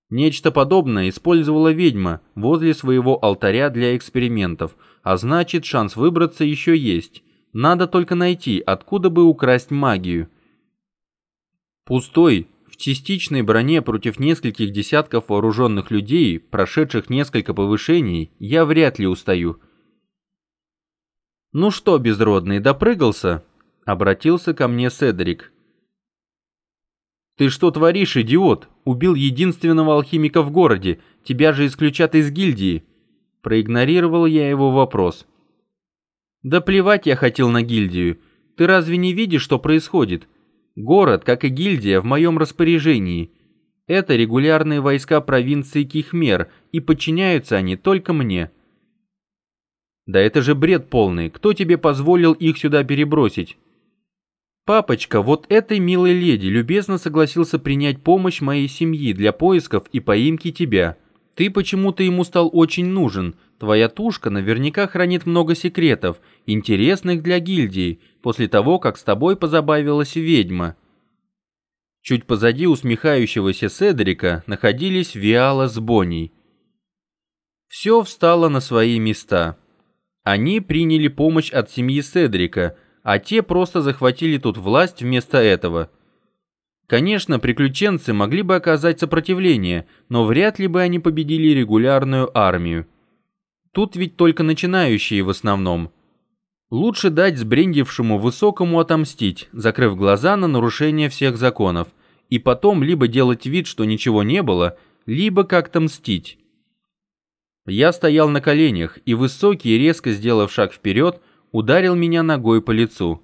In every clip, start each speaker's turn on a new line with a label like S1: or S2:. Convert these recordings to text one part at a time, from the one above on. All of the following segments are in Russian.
S1: Нечто подобное использовала ведьма возле своего алтаря для экспериментов, а значит, шанс выбраться еще есть. Надо только найти, откуда бы украсть магию. Пустой, в частичной броне против нескольких десятков вооруженных людей, прошедших несколько повышений, я вряд ли устаю. «Ну что, безродный, допрыгался?» — обратился ко мне Седрик. «Ты что творишь, идиот? Убил единственного алхимика в городе. Тебя же исключат из гильдии». Проигнорировал я его вопрос. «Да плевать я хотел на гильдию. Ты разве не видишь, что происходит? Город, как и гильдия, в моем распоряжении. Это регулярные войска провинции Кихмер, и подчиняются они только мне». «Да это же бред полный. Кто тебе позволил их сюда перебросить?» «Папочка, вот этой милой леди любезно согласился принять помощь моей семьи для поисков и поимки тебя. Ты почему-то ему стал очень нужен. Твоя тушка наверняка хранит много секретов, интересных для гильдии, после того, как с тобой позабавилась ведьма». Чуть позади усмехающегося Седрика находились Виала с Бонней. Все встало на свои места. Они приняли помощь от семьи Седрика, а те просто захватили тут власть вместо этого. Конечно, приключенцы могли бы оказать сопротивление, но вряд ли бы они победили регулярную армию. Тут ведь только начинающие в основном. Лучше дать сбрендившему высокому отомстить, закрыв глаза на нарушение всех законов, и потом либо делать вид, что ничего не было, либо как-то мстить. Я стоял на коленях, и высокий, резко сделав шаг вперед, ударил меня ногой по лицу.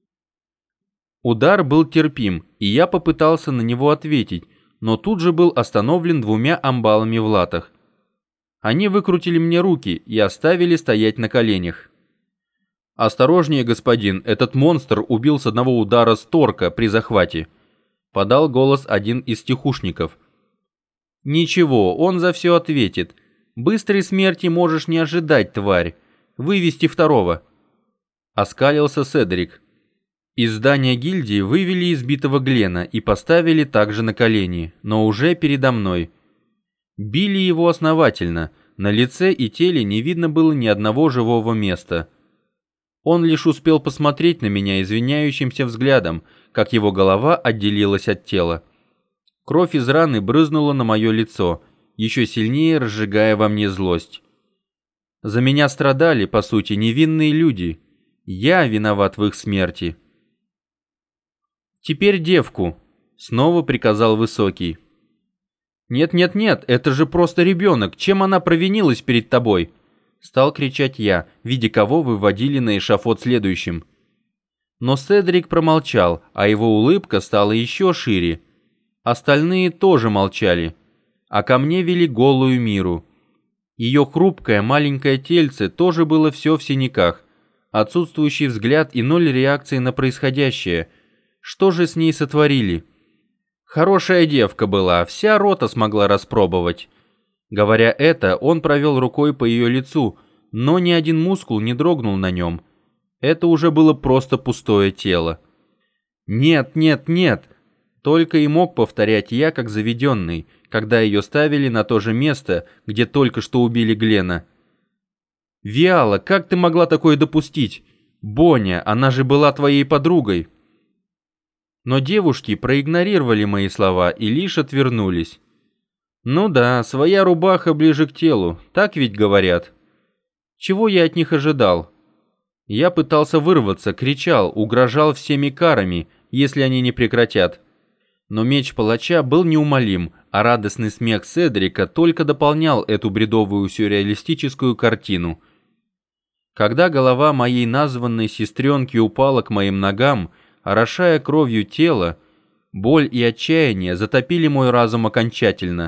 S1: Удар был терпим, и я попытался на него ответить, но тут же был остановлен двумя амбалами в латах. Они выкрутили мне руки и оставили стоять на коленях. «Осторожнее, господин, этот монстр убил с одного удара Сторка при захвате», — подал голос один из тихушников. «Ничего, он за все ответит. Быстрой смерти можешь не ожидать, тварь. Вывести второго». Оскалился Седрик. Из здания гильдии вывели избитого Глена и поставили также на колени, но уже передо мной. Били его основательно, на лице и теле не видно было ни одного живого места. Он лишь успел посмотреть на меня извиняющимся взглядом, как его голова отделилась от тела. Кровь из раны брызнула на мое лицо, еще сильнее разжигая во мне злость. За меня страдали, по сути, невинные люди. Я виноват в их смерти. «Теперь девку», — снова приказал Высокий. «Нет-нет-нет, это же просто ребенок, чем она провинилась перед тобой?» Стал кричать я, видя кого выводили на эшафот следующим. Но Седрик промолчал, а его улыбка стала еще шире. Остальные тоже молчали, а ко мне вели голую Миру. Ее хрупкое маленькое тельце тоже было все в синяках, отсутствующий взгляд и ноль реакции на происходящее. Что же с ней сотворили? Хорошая девка была, вся рота смогла распробовать. Говоря это, он провел рукой по ее лицу, но ни один мускул не дрогнул на нем. Это уже было просто пустое тело. «Нет, нет, нет!» Только и мог повторять я, как заведенный, когда ее ставили на то же место, где только что убили Глена. «Виала, как ты могла такое допустить? Боня, она же была твоей подругой!» Но девушки проигнорировали мои слова и лишь отвернулись. «Ну да, своя рубаха ближе к телу, так ведь говорят. Чего я от них ожидал? Я пытался вырваться, кричал, угрожал всеми карами, если они не прекратят. Но меч палача был неумолим, а радостный смех Седрика только дополнял эту бредовую сюрреалистическую картину. Когда голова моей названной сестренки упала к моим ногам, орошая кровью тело, боль и отчаяние затопили мой разум окончательно.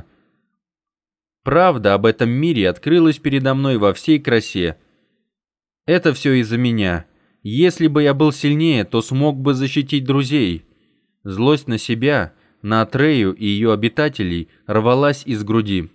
S1: Правда об этом мире открылась передо мной во всей красе. Это все из-за меня. Если бы я был сильнее, то смог бы защитить друзей. Злость на себя, на Атрею и ее обитателей рвалась из груди.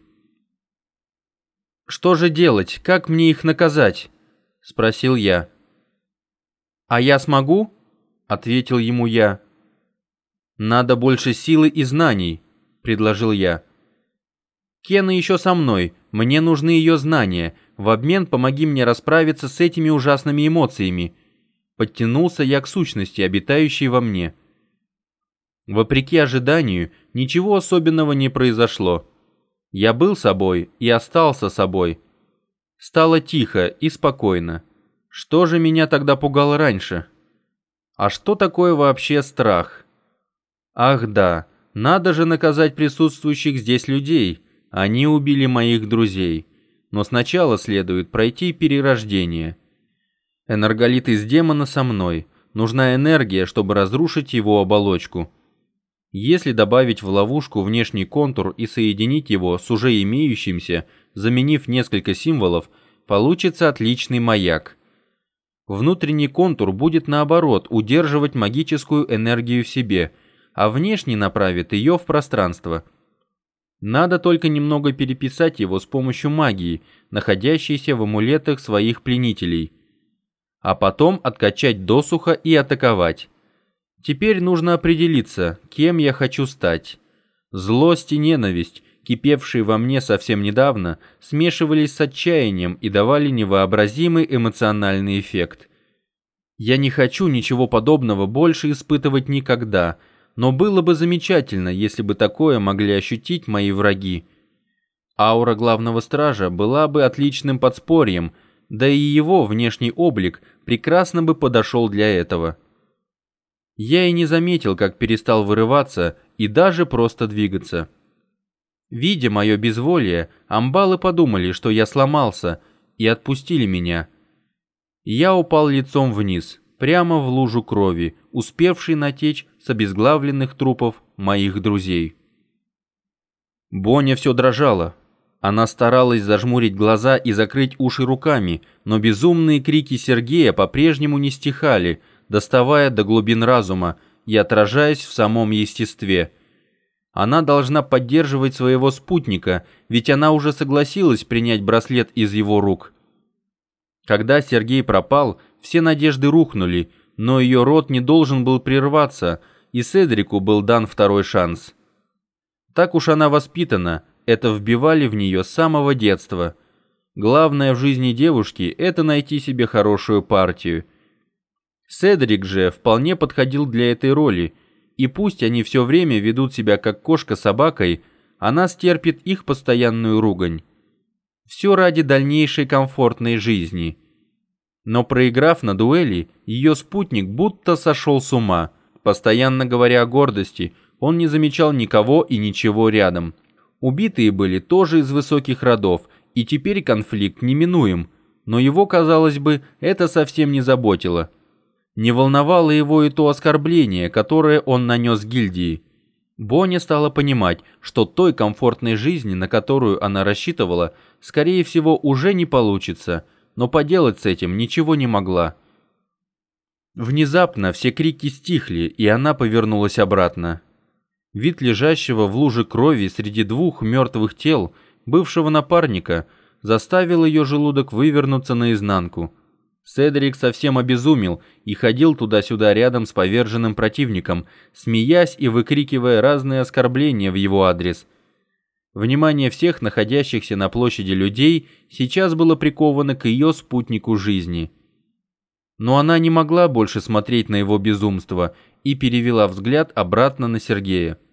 S1: «Что же делать? Как мне их наказать?» — спросил я. «А я смогу?» — ответил ему я. «Надо больше силы и знаний», — предложил я. Кена еще со мной, мне нужны ее знания, в обмен помоги мне расправиться с этими ужасными эмоциями. Подтянулся я к сущности, обитающей во мне. Вопреки ожиданию, ничего особенного не произошло. Я был собой и остался собой. Стало тихо и спокойно. Что же меня тогда пугало раньше? А что такое вообще страх? Ах да, надо же наказать присутствующих здесь людей. Они убили моих друзей. Но сначала следует пройти перерождение. Энерголит из демона со мной. Нужна энергия, чтобы разрушить его оболочку. Если добавить в ловушку внешний контур и соединить его с уже имеющимся, заменив несколько символов, получится отличный маяк. Внутренний контур будет, наоборот, удерживать магическую энергию в себе, а внешний направит ее в пространство. Надо только немного переписать его с помощью магии, находящейся в амулетах своих пленителей. А потом откачать досуха и атаковать. Теперь нужно определиться, кем я хочу стать. Злость и ненависть, кипевшие во мне совсем недавно, смешивались с отчаянием и давали невообразимый эмоциональный эффект. Я не хочу ничего подобного больше испытывать никогда, но было бы замечательно, если бы такое могли ощутить мои враги. Аура главного стража была бы отличным подспорьем, да и его внешний облик прекрасно бы подошел для этого. Я и не заметил, как перестал вырываться и даже просто двигаться. Видя мое безволие, амбалы подумали, что я сломался, и отпустили меня. Я упал лицом вниз, прямо в лужу крови, успевшей натечь с обезглавленных трупов моих друзей. Боня все дрожала. Она старалась зажмурить глаза и закрыть уши руками, но безумные крики Сергея по-прежнему не стихали, доставая до глубин разума и отражаясь в самом естестве. Она должна поддерживать своего спутника, ведь она уже согласилась принять браслет из его рук. Когда Сергей пропал, все надежды рухнули, но ее род не должен был прерваться, и Седрику был дан второй шанс. Так уж она воспитана, это вбивали в нее с самого детства. Главное в жизни девушки – это найти себе хорошую партию. Седрик же вполне подходил для этой роли, и пусть они все время ведут себя как кошка с собакой, она стерпит их постоянную ругань. Все ради дальнейшей комфортной жизни. Но проиграв на дуэли, ее спутник будто сошел с ума. Постоянно говоря о гордости, он не замечал никого и ничего рядом. Убитые были тоже из высоких родов, и теперь конфликт неминуем, но его, казалось бы, это совсем не заботило. Не волновало его и то оскорбление, которое он нанес гильдии. Боня стала понимать, что той комфортной жизни, на которую она рассчитывала, скорее всего, уже не получится, но поделать с этим ничего не могла. Внезапно все крики стихли, и она повернулась обратно. Вид лежащего в луже крови среди двух мертвых тел, бывшего напарника, заставил ее желудок вывернуться наизнанку. Седрик совсем обезумел и ходил туда-сюда рядом с поверженным противником, смеясь и выкрикивая разные оскорбления в его адрес. Внимание всех находящихся на площади людей сейчас было приковано к ее спутнику жизни. Но она не могла больше смотреть на его безумство и перевела взгляд обратно на Сергея.